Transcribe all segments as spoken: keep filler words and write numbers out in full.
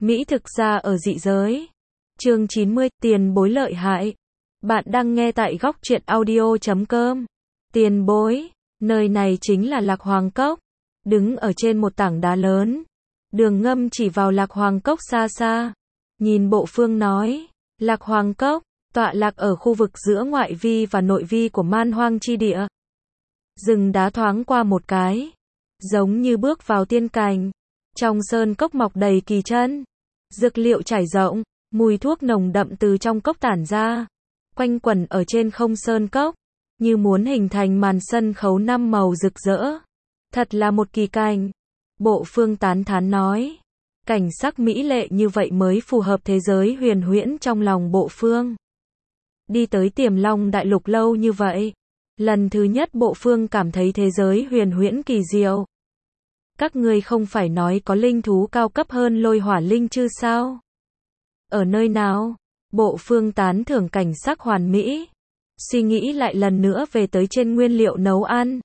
Mỹ thực ra ở dị giới. Chương chín mươi, tiền bối lợi hại. Bạn đang nghe tại góc truyện audio chấm com. Tiền bối, nơi này chính là Lạc Hoàng Cốc. Đứng ở trên một tảng đá lớn, Đường Ngâm chỉ vào Lạc Hoàng Cốc xa xa. Nhìn Bộ Phương nói, Lạc Hoàng Cốc, tọa lạc ở khu vực giữa ngoại vi và nội vi của Man Hoang chi địa. Rừng đá thoáng qua một cái, giống như bước vào tiên cảnh. Trong sơn cốc mọc đầy kỳ chân, dược liệu trải rộng, mùi thuốc nồng đậm từ trong cốc tản ra, quanh quẩn ở trên không sơn cốc, như muốn hình thành màn sân khấu năm màu rực rỡ. Thật là một kỳ cảnh. Bộ Phương tán thán nói. Cảnh sắc mỹ lệ như vậy mới phù hợp thế giới huyền huyễn trong lòng Bộ Phương. Đi tới Tiềm Long Đại Lục lâu như vậy, lần thứ nhất Bộ Phương cảm thấy thế giới huyền huyễn kỳ diệu. Các ngươi không phải nói có linh thú cao cấp hơn Lôi Hỏa Linh Chư sao? Ở nơi nào? Bộ Phương tán thưởng cảnh sắc hoàn mỹ. Suy nghĩ lại lần nữa về tới trên nguyên liệu nấu ăn.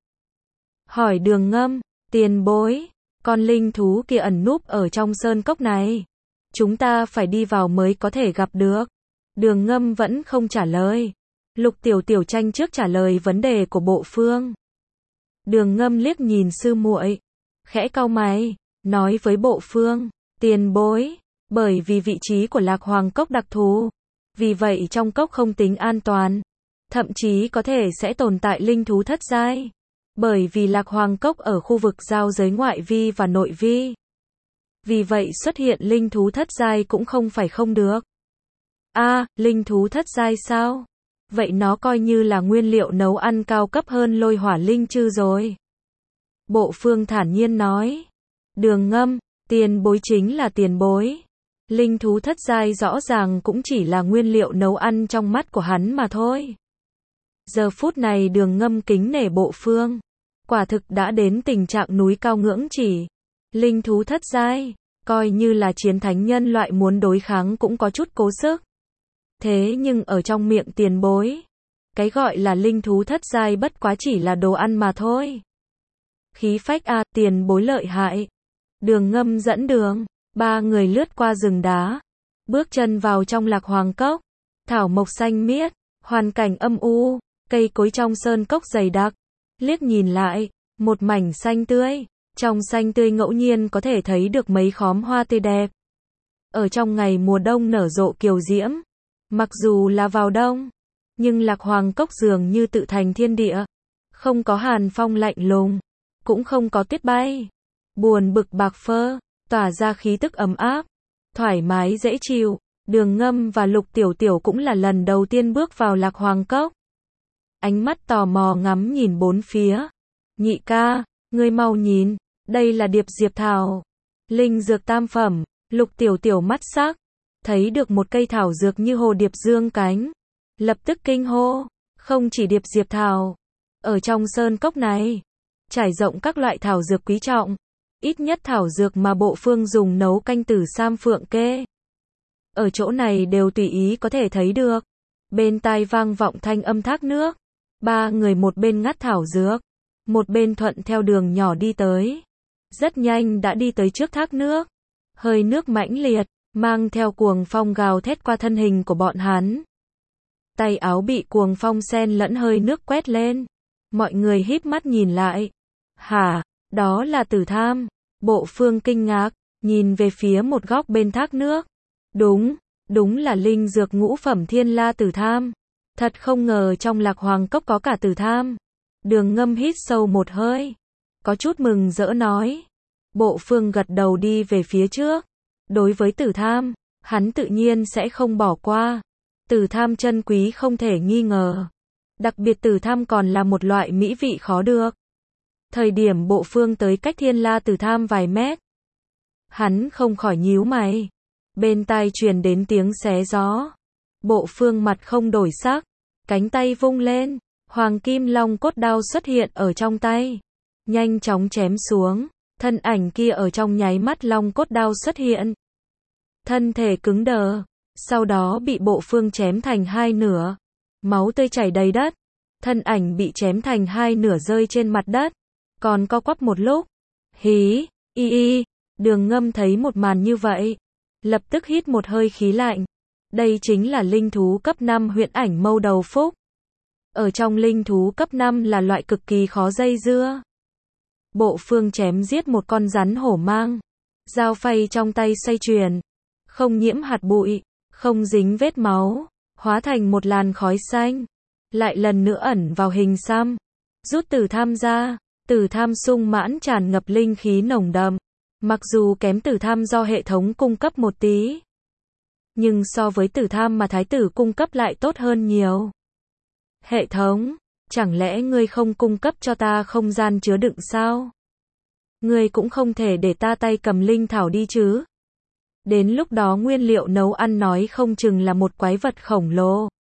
Hỏi Đường Ngâm, tiền bối, con linh thú kia ẩn núp ở trong sơn cốc này. Chúng ta phải đi vào mới có thể gặp được. Đường Ngâm vẫn không trả lời. Lục Tiểu Tiểu tranh trước trả lời vấn đề của Bộ Phương. Đường Ngâm liếc nhìn sư muội, khẽ cau mày, nói với Bộ Phương, tiền bối, bởi vì vị trí của Lạc Hoàng Cốc đặc thù, vì vậy trong cốc không tính an toàn, thậm chí có thể sẽ tồn tại linh thú thất giai, bởi vì Lạc Hoàng Cốc ở khu vực giao giới ngoại vi và nội vi. Vì vậy xuất hiện linh thú thất giai cũng không phải không được. A, à, linh thú thất giai sao? Vậy nó coi như là nguyên liệu nấu ăn cao cấp hơn Lôi Hỏa Linh Chư rồi. Bộ Phương thản nhiên nói. Đường Ngâm, tiền bối chính là tiền bối. Linh thú thất giai rõ ràng cũng chỉ là nguyên liệu nấu ăn trong mắt của hắn mà thôi. Giờ phút này Đường Ngâm kính nể Bộ Phương. Quả thực đã đến tình trạng núi cao ngưỡng chỉ. Linh thú thất giai, coi như là chiến thánh nhân loại muốn đối kháng cũng có chút cố sức. Thế nhưng ở trong miệng tiền bối, cái gọi là linh thú thất giai bất quá chỉ là đồ ăn mà thôi. Khí phách a, à, tiền bối lợi hại. Đường Ngâm dẫn đường, ba người lướt qua rừng đá, bước chân vào trong Lạc Hoàng Cốc. Thảo mộc xanh miết, hoàn cảnh âm u, cây cối trong sơn cốc dày đặc. Liếc nhìn lại, một mảnh xanh tươi, trong xanh tươi ngẫu nhiên có thể thấy được mấy khóm hoa tươi đẹp. Ở trong ngày mùa đông nở rộ kiều diễm. Mặc dù là vào đông, nhưng Lạc Hoàng Cốc dường như tự thành thiên địa. Không có hàn phong lạnh lùng, cũng không có tuyết bay. Buồn bực bạc phơ, tỏa ra khí tức ấm áp, thoải mái dễ chịu. Đường Ngâm và Lục Tiểu Tiểu cũng là lần đầu tiên bước vào Lạc Hoàng Cốc. Ánh mắt tò mò ngắm nhìn bốn phía. Nhị ca, ngươi mau nhìn, đây là điệp diệp thảo. Linh dược tam phẩm. Lục Tiểu Tiểu mắt sắc, thấy được một cây thảo dược như hồ điệp dương cánh. Lập tức kinh hô, không chỉ điệp diệp thảo. Ở trong sơn cốc này, trải rộng các loại thảo dược quý trọng. Ít nhất thảo dược mà Bộ Phương dùng nấu canh Tử Sam Phượng Kê. Ở chỗ này đều tùy ý có thể thấy được. Bên tai vang vọng thanh âm thác nước. Ba người một bên ngắt thảo dược, một bên thuận theo đường nhỏ đi tới. Rất nhanh đã đi tới trước thác nước. Hơi nước mãnh liệt, mang theo cuồng phong gào thét qua thân hình của bọn hắn. Tay áo bị cuồng phong xen lẫn hơi nước quét lên. Mọi người híp mắt nhìn lại. Hả, đó là tử tham. Bộ Phương kinh ngạc, nhìn về phía một góc bên thác nước. Đúng, đúng là linh dược ngũ phẩm thiên la tử tham. Thật không ngờ trong Lạc Hoàng Cốc có cả tử tham. Đường Ngâm hít sâu một hơi, có chút mừng rỡ nói. Bộ Phương gật đầu đi về phía trước. Đối với tử tham, hắn tự nhiên sẽ không bỏ qua. Tử tham chân quý không thể nghi ngờ. Đặc biệt tử tham còn là một loại mỹ vị khó được. Thời điểm Bộ Phương tới cách thiên la tử tham vài mét, hắn không khỏi nhíu mày. Bên tai truyền đến tiếng xé gió. Bộ Phương mặt không đổi sắc, cánh tay vung lên, hoàng kim long cốt đao xuất hiện ở trong tay, nhanh chóng chém xuống. Thân ảnh kia ở trong nháy mắt long cốt đao xuất hiện, thân thể cứng đờ, sau đó bị Bộ Phương chém thành hai nửa, máu tươi chảy đầy đất. Thân ảnh bị chém thành hai nửa rơi trên mặt đất, còn co quắp một lúc. Hí, y y, Đường Ngâm thấy một màn như vậy, lập tức hít một hơi khí lạnh. Đây chính là linh thú cấp năm huyễn ảnh mâu đầu phúc. Ở trong linh thú cấp năm là loại cực kỳ khó dây dưa. Bộ Phương chém giết một con rắn hổ mang. Dao phay trong tay xoay chuyển. Không nhiễm hạt bụi, không dính vết máu, hóa thành một làn khói xanh. Lại lần nữa ẩn vào hình xăm. Rút tử tham ra, tử tham sung mãn tràn ngập linh khí nồng đậm. Mặc dù kém tử tham do hệ thống cung cấp một tí. Nhưng so với tử tham mà thái tử cung cấp lại tốt hơn nhiều. Hệ thống, chẳng lẽ ngươi không cung cấp cho ta không gian chứa đựng sao? Ngươi cũng không thể để ta tay cầm linh thảo đi chứ? Đến lúc đó nguyên liệu nấu ăn nói không chừng là một quái vật khổng lồ.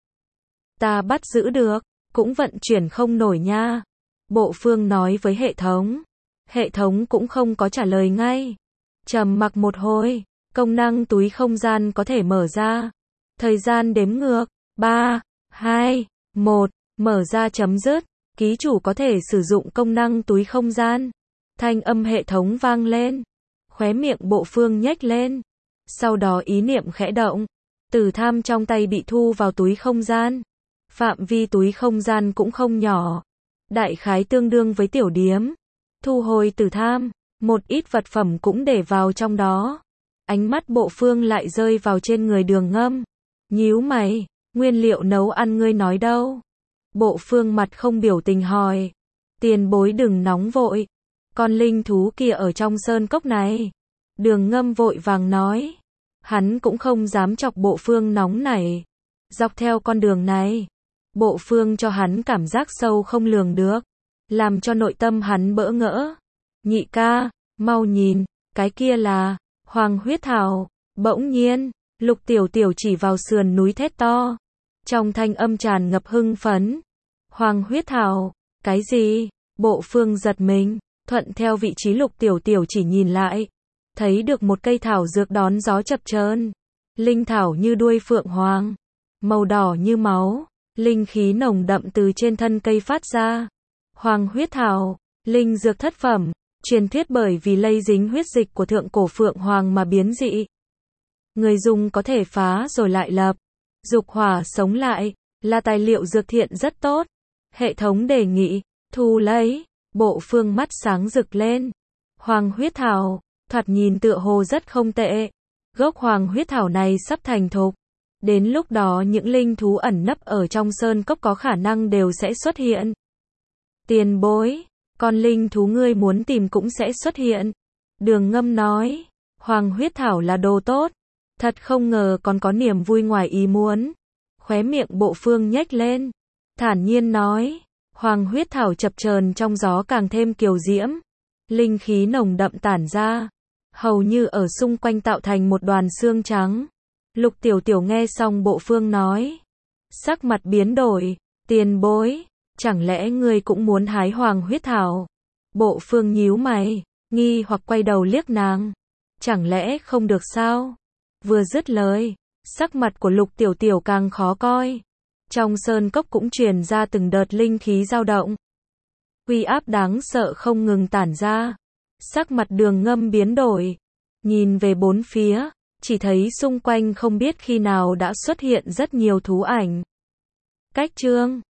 Ta bắt giữ được, cũng vận chuyển không nổi nha. Bộ Phương nói với hệ thống. Hệ thống cũng không có trả lời ngay. Trầm mặc một hồi, công năng túi không gian có thể mở ra. Thời gian đếm ngược, ba, hai, một, mở ra chấm dứt. Ký chủ có thể sử dụng công năng túi không gian. Thanh âm hệ thống vang lên. Khóe miệng Bộ Phương nhếch lên. Sau đó ý niệm khẽ động. Tử tham trong tay bị thu vào túi không gian. Phạm vi túi không gian cũng không nhỏ. Đại khái tương đương với tiểu điếm. Thu hồi tử tham, một ít vật phẩm cũng để vào trong đó. Ánh mắt Bộ Phương lại rơi vào trên người Đường Ngâm. Nhíu mày, nguyên liệu nấu ăn ngươi nói đâu? Bộ Phương mặt không biểu tình hỏi. Tiền bối đừng nóng vội. Con linh thú kia ở trong sơn cốc này. Đường Ngâm vội vàng nói. Hắn cũng không dám chọc Bộ Phương nóng nảy. Dọc theo con đường này, Bộ Phương cho hắn cảm giác sâu không lường được. Làm cho nội tâm hắn bỡ ngỡ. Nhị ca, mau nhìn, cái kia là Hoàng huyết thảo. Bỗng nhiên, Lục Tiểu Tiểu chỉ vào sườn núi thét to. Trong thanh âm tràn ngập hưng phấn. Hoàng huyết thảo, cái gì? Bộ Phương giật mình, thuận theo vị trí Lục Tiểu Tiểu chỉ nhìn lại. Thấy được một cây thảo dược đón gió chập chờn. Linh thảo như đuôi phượng hoàng. Màu đỏ như máu. Linh khí nồng đậm từ trên thân cây phát ra. Hoàng huyết thảo, linh dược thất phẩm, truyền thuyết bởi vì lây dính huyết dịch của thượng cổ phượng hoàng mà biến dị. Người dùng có thể phá rồi lại lập, dục hỏa sống lại, là tài liệu dược thiện rất tốt. Hệ thống đề nghị, thu lấy. Bộ Phương mắt sáng rực lên. Hoàng huyết thảo, thoạt nhìn tựa hồ rất không tệ. Gốc hoàng huyết thảo này sắp thành thục. Đến lúc đó những linh thú ẩn nấp ở trong sơn cốc có khả năng đều sẽ xuất hiện. Tiền bối, con linh thú ngươi muốn tìm cũng sẽ xuất hiện. Đường Ngâm nói, Hoàng huyết thảo là đồ tốt. Thật không ngờ còn có niềm vui ngoài ý muốn. Khóe miệng Bộ Phương nhếch lên. Thản nhiên nói, Hoàng huyết thảo chập chờn trong gió càng thêm kiều diễm. Linh khí nồng đậm tản ra. Hầu như ở xung quanh tạo thành một đoàn xương trắng. Lục Tiểu Tiểu nghe xong Bộ Phương nói. Sắc mặt biến đổi. Tiền bối, chẳng lẽ ngươi cũng muốn hái Hoàng huyết thảo? Bộ Phương nhíu mày, nghi hoặc quay đầu liếc nàng. Chẳng lẽ không được sao? Vừa dứt lời, sắc mặt của Lục Tiểu Tiểu càng khó coi. Trong sơn cốc cũng truyền ra từng đợt linh khí dao động. Uy áp đáng sợ không ngừng tản ra. Sắc mặt Đường Ngâm biến đổi. Nhìn về bốn phía, chỉ thấy xung quanh không biết khi nào đã xuất hiện rất nhiều thú ảnh. Cách chương